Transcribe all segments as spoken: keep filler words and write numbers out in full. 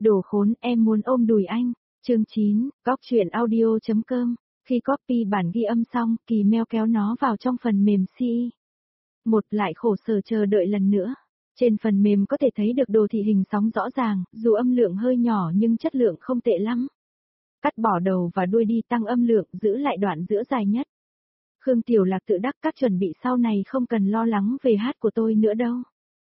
Đồ khốn, em muốn ôm đùi anh. Chương chín, góc truyện audio chấm com. Khi copy bản ghi âm xong, Kỳ Meo kéo nó vào trong phần mềm xê i. Một lại khổ sở chờ đợi lần nữa. Trên phần mềm có thể thấy được đồ thị hình sóng rõ ràng, dù âm lượng hơi nhỏ nhưng chất lượng không tệ lắm. Cắt bỏ đầu và đuôi đi tăng âm lượng, giữ lại đoạn giữa dài nhất. Khương Tiểu Lạc tự đắc các chuẩn bị sau này không cần lo lắng về hát của tôi nữa đâu.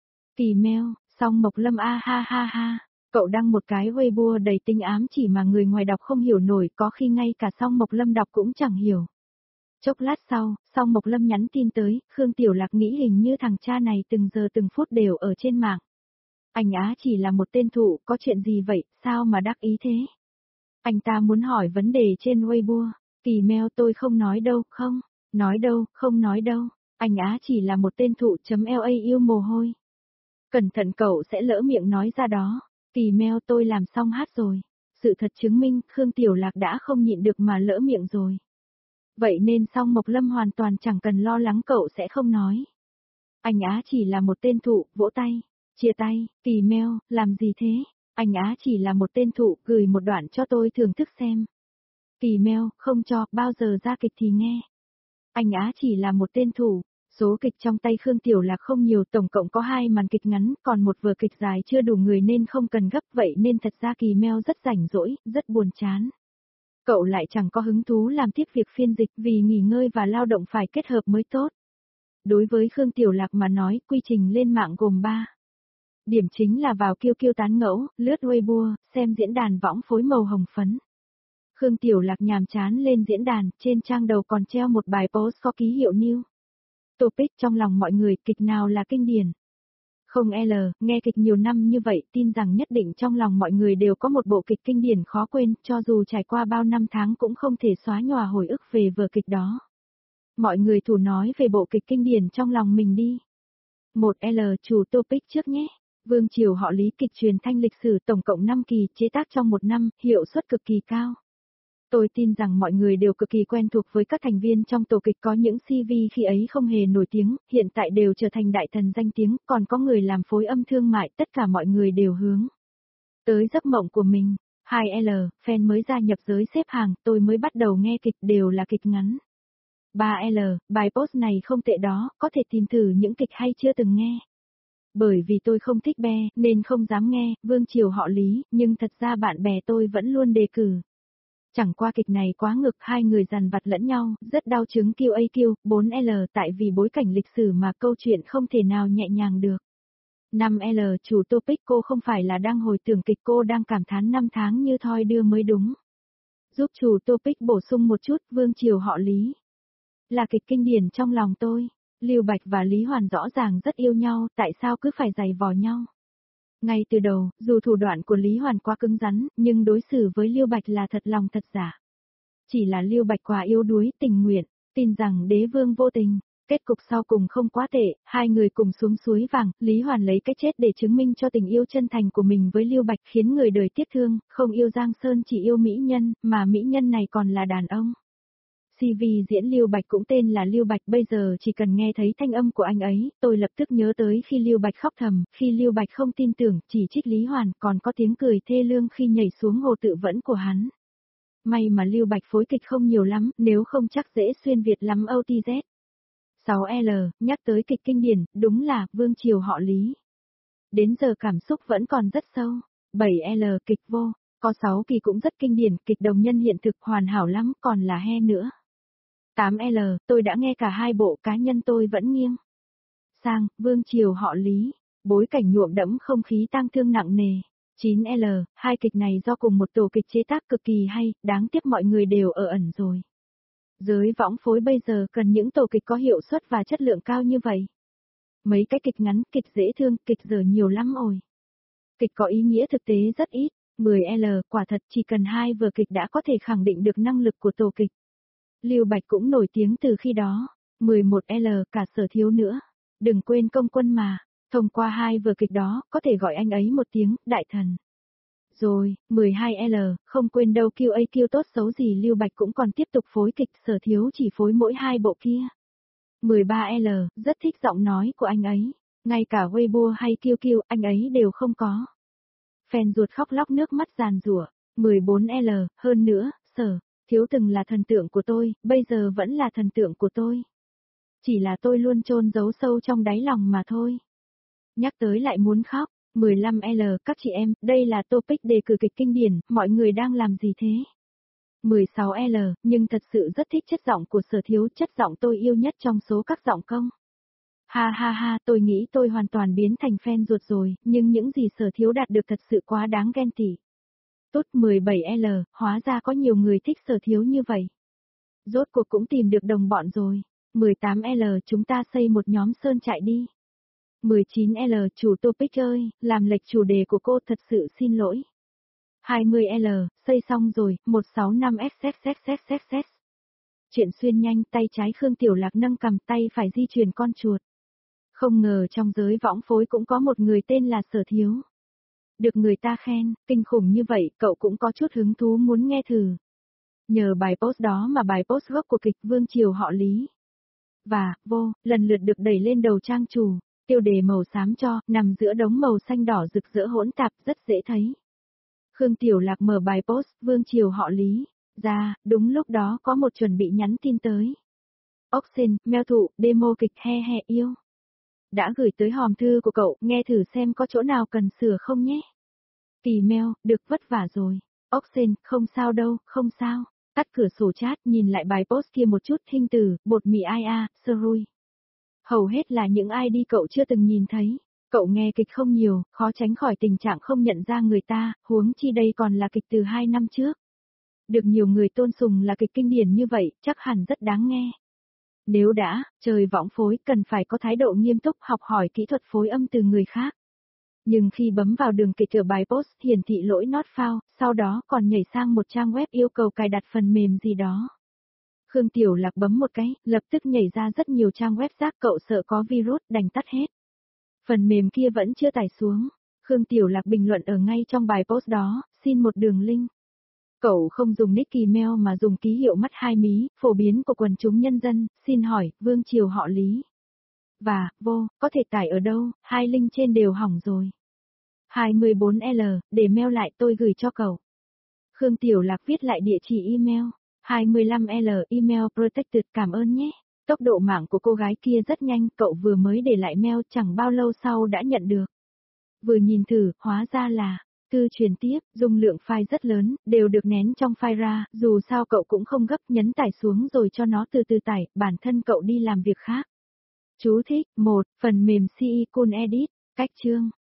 Kỳ Meo, Song Mộc Lâm a ha ha ha. Cậu đăng một cái Weibo đầy tính ám chỉ mà người ngoài đọc không hiểu nổi, có khi ngay cả Song Mộc Lâm đọc cũng chẳng hiểu. Chốc lát sau, Song Mộc Lâm nhắn tin tới, Khương Tiểu Lạc nghĩ hình như thằng cha này từng giờ từng phút đều ở trên mạng. Anh á chỉ là một tên thụ, có chuyện gì vậy, sao mà đắc ý thế? Anh ta muốn hỏi vấn đề trên Weibo. Kỳ Meo, tôi không nói đâu, không, nói đâu, không nói đâu. Anh á chỉ là một tên thụ chấm la yêu mồ hôi. Cẩn thận cậu sẽ lỡ miệng nói ra đó. Kỳ Meo, tôi làm xong hát rồi. Sự thật chứng minh Khương Tiểu Lạc đã không nhịn được mà lỡ miệng rồi. Vậy nên Song Mộc Lâm hoàn toàn chẳng cần lo lắng cậu sẽ không nói. Anh á chỉ là một tên thụ, vỗ tay, chia tay. Kỳ Meo, làm gì thế? Anh á chỉ là một tên thụ, gửi một đoạn cho tôi thưởng thức xem. Kỳ Meo, không cho, bao giờ ra kịch thì nghe. Anh á chỉ là một tên thủ. Số kịch trong tay Khương Tiểu Lạc không nhiều, tổng cộng có hai màn kịch ngắn, còn một vở kịch dài chưa đủ người nên không cần gấp, vậy nên thật ra Kỳ Meo rất rảnh rỗi, rất buồn chán. Cậu lại chẳng có hứng thú làm tiếp việc phiên dịch vì nghỉ ngơi và lao động phải kết hợp mới tốt. Đối với Khương Tiểu Lạc mà nói, quy trình lên mạng gồm ba. Điểm chính là vào kiu kiu tán ngẫu, lướt Weibo, xem diễn đàn võng phối màu hồng phấn. Khương Tiểu Lạc nhàm chán lên diễn đàn, trên trang đầu còn treo một bài post có ký hiệu new. Topic trong lòng mọi người, kịch nào là kinh điển? Không L, nghe kịch nhiều năm như vậy, tin rằng nhất định trong lòng mọi người đều có một bộ kịch kinh điển khó quên, cho dù trải qua bao năm tháng cũng không thể xóa nhòa hồi ức về vở kịch đó. Mọi người thử nói về bộ kịch kinh điển trong lòng mình đi. một L, chủ topic trước nhé. Vương triều họ Lý, kịch truyền thanh lịch sử, tổng cộng năm kỳ, chế tác trong một năm, hiệu suất cực kỳ cao. Tôi tin rằng mọi người đều cực kỳ quen thuộc với các thành viên trong tổ kịch, có những xê vê khi ấy không hề nổi tiếng, hiện tại đều trở thành đại thần danh tiếng, còn có người làm phối âm thương mại, tất cả mọi người đều hướng tới giấc mộng của mình. hai L, fan mới gia nhập giới xếp hàng, tôi mới bắt đầu nghe kịch, đều là kịch ngắn. ba L, bài post này không tệ đó, có thể tìm thử những kịch hay chưa từng nghe. Bởi vì tôi không thích be, nên không dám nghe, Vương triều họ Lý, nhưng thật ra bạn bè tôi vẫn luôn đề cử. Chẳng qua kịch này quá ngược, hai người dằn vặt lẫn nhau, rất đau chứng kiu a kiu. bốn L, tại vì bối cảnh lịch sử mà câu chuyện không thể nào nhẹ nhàng được. năm L, chủ topic, cô không phải là đang hồi tưởng kịch, cô đang cảm thán năm tháng như thoi đưa mới đúng. Giúp chủ topic bổ sung một chút, Vương triều họ Lý là kịch kinh điển trong lòng tôi. Lưu Bạch và Lý Hoàn rõ ràng rất yêu nhau, tại sao cứ phải giày vò nhau? Ngay từ đầu, dù thủ đoạn của Lý Hoàn quá cứng rắn, nhưng đối xử với Lưu Bạch là thật lòng thật giả. Chỉ là Lưu Bạch quá yếu đuối, tình nguyện, tin rằng đế vương vô tình. Kết cục sau cùng không quá tệ, hai người cùng xuống suối vàng, Lý Hoàn lấy cái chết để chứng minh cho tình yêu chân thành của mình với Lưu Bạch, khiến người đời tiếc thương, không yêu Giang Sơn chỉ yêu mỹ nhân, mà mỹ nhân này còn là đàn ông. xê vê diễn Lưu Bạch cũng tên là Lưu Bạch, bây giờ chỉ cần nghe thấy thanh âm của anh ấy, tôi lập tức nhớ tới khi Lưu Bạch khóc thầm, khi Lưu Bạch không tin tưởng, chỉ trích Lý Hoàn, còn có tiếng cười thê lương khi nhảy xuống hồ tự vẫn của hắn. May mà Lưu Bạch phối kịch không nhiều lắm, nếu không chắc dễ xuyên Việt lắm o tê dét. sáu L, nhắc tới kịch kinh điển, đúng là Vương triều họ Lý. Đến giờ cảm xúc vẫn còn rất sâu. bảy L, kịch vô, có sáu kỳ cũng rất kinh điển, kịch đồng nhân hiện thực hoàn hảo lắm, còn là he nữa. tám L, tôi đã nghe cả hai bộ, cá nhân tôi vẫn nghiêng sang Vương triều họ Lý, bối cảnh nhuộm đẫm không khí tang thương nặng nề. chín L, hai kịch này do cùng một tổ kịch chế tác cực kỳ hay, đáng tiếc mọi người đều ở ẩn rồi. Giới võng phối bây giờ cần những tổ kịch có hiệu suất và chất lượng cao như vậy. Mấy cái kịch ngắn, kịch dễ thương, kịch giờ nhiều lắm rồi. Kịch có ý nghĩa thực tế rất ít. mười L, quả thật chỉ cần hai vở kịch đã có thể khẳng định được năng lực của tổ kịch. Lưu Bạch cũng nổi tiếng từ khi đó. mười một L, cả Sở Thiếu nữa. Đừng quên Công Quân mà. Thông qua hai vở kịch đó, có thể gọi anh ấy một tiếng, đại thần. Rồi, mười hai L, không quên đâu kiu a kiu tốt xấu gì Lưu Bạch cũng còn tiếp tục phối kịch, Sở Thiếu chỉ phối mỗi hai bộ kia. mười ba L, rất thích giọng nói của anh ấy. Ngay cả Weibo hay kiu kiu, anh ấy đều không có. Fan ruột khóc lóc nước mắt giàn giụa. mười bốn L, hơn nữa, Sở Thiếu từng là thần tượng của tôi, bây giờ vẫn là thần tượng của tôi. Chỉ là tôi luôn chôn giấu sâu trong đáy lòng mà thôi. Nhắc tới lại muốn khóc. mười lăm L, các chị em, đây là topic đề cử kịch kinh điển, mọi người đang làm gì thế? mười sáu L, nhưng thật sự rất thích chất giọng của Sở Thiếu, chất giọng tôi yêu nhất trong số các giọng công. Ha ha ha, tôi nghĩ tôi hoàn toàn biến thành fan ruột rồi, nhưng những gì Sở Thiếu đạt được thật sự quá đáng ghen tị. Tốt. mười bảy L, hóa ra có nhiều người thích Sở Thiếu như vậy. Rốt cuộc cũng tìm được đồng bọn rồi. mười tám L, chúng ta xây một nhóm sơn trại đi. mười chín L, chủ topic ơi, làm lệch chủ đề của cô, thật sự xin lỗi. hai mươi L, xây xong rồi, một sáu năm xxxxxx. Chuyện xuyên nhanh, tay trái Khương Tiểu Lạc nâng cầm, tay phải di chuyển con chuột. Không ngờ trong giới võng phối cũng có một người tên là Sở Thiếu. Được người ta khen, kinh khủng như vậy, cậu cũng có chút hứng thú muốn nghe thử. Nhờ bài post đó mà bài post gốc của kịch Vương Triều họ Lý và Vô lần lượt được đẩy lên đầu trang chủ. Tiêu đề màu xám cho, nằm giữa đống màu xanh đỏ rực rỡ hỗn tạp, rất dễ thấy. Khương Tiểu Lạc mở bài post Vương Triều họ Lý ra, đúng lúc đó có một chuẩn bị nhắn tin tới. Ốc xin, mail thụ, demo kịch he he yêu. Đã gửi tới hòm thư của cậu, nghe thử xem có chỗ nào cần sửa không nhé. Kỳ mail, được, vất vả rồi. Ốc xin, không sao đâu, không sao. Tắt cửa sổ chat, nhìn lại bài post kia một chút, thinh từ, bột mì ai a, Srui. Hầu hết là những i đê cậu chưa từng nhìn thấy. Cậu nghe kịch không nhiều, khó tránh khỏi tình trạng không nhận ra người ta, huống chi đây còn là kịch từ hai năm trước. Được nhiều người tôn sùng là kịch kinh điển như vậy, chắc hẳn rất đáng nghe. Nếu đã, trời võng phối, cần phải có thái độ nghiêm túc học hỏi kỹ thuật phối âm từ người khác. Nhưng khi bấm vào đường kịch ở bài post hiển thị lỗi not found, sau đó còn nhảy sang một trang web yêu cầu cài đặt phần mềm gì đó. Khương Tiểu Lạc bấm một cái, lập tức nhảy ra rất nhiều trang web rác, cậu sợ có virus, đành tắt hết. Phần mềm kia vẫn chưa tải xuống. Khương Tiểu Lạc bình luận ở ngay trong bài post đó, xin một đường link. Cậu không dùng nick email mà dùng ký hiệu mắt hai mí, phổ biến của quần chúng nhân dân, xin hỏi, Vương Triều họ Lý và Vô, có thể tải ở đâu, hai link trên đều hỏng rồi. hai mươi bốn L, để mail lại tôi gửi cho cậu. Khương Tiểu Lạc viết lại địa chỉ email. hai mươi lăm L, email protected, cảm ơn nhé. Tốc độ mạng của cô gái kia rất nhanh, cậu vừa mới để lại mail chẳng bao lâu sau đã nhận được. Vừa nhìn thử, hóa ra là thư truyền tiếp, dung lượng file rất lớn, đều được nén trong file ra, dù sao cậu cũng không gấp, nhấn tải xuống rồi cho nó từ từ tải, bản thân cậu đi làm việc khác. Chú thích, một, phần mềm xê e Cool Edit, cách chương.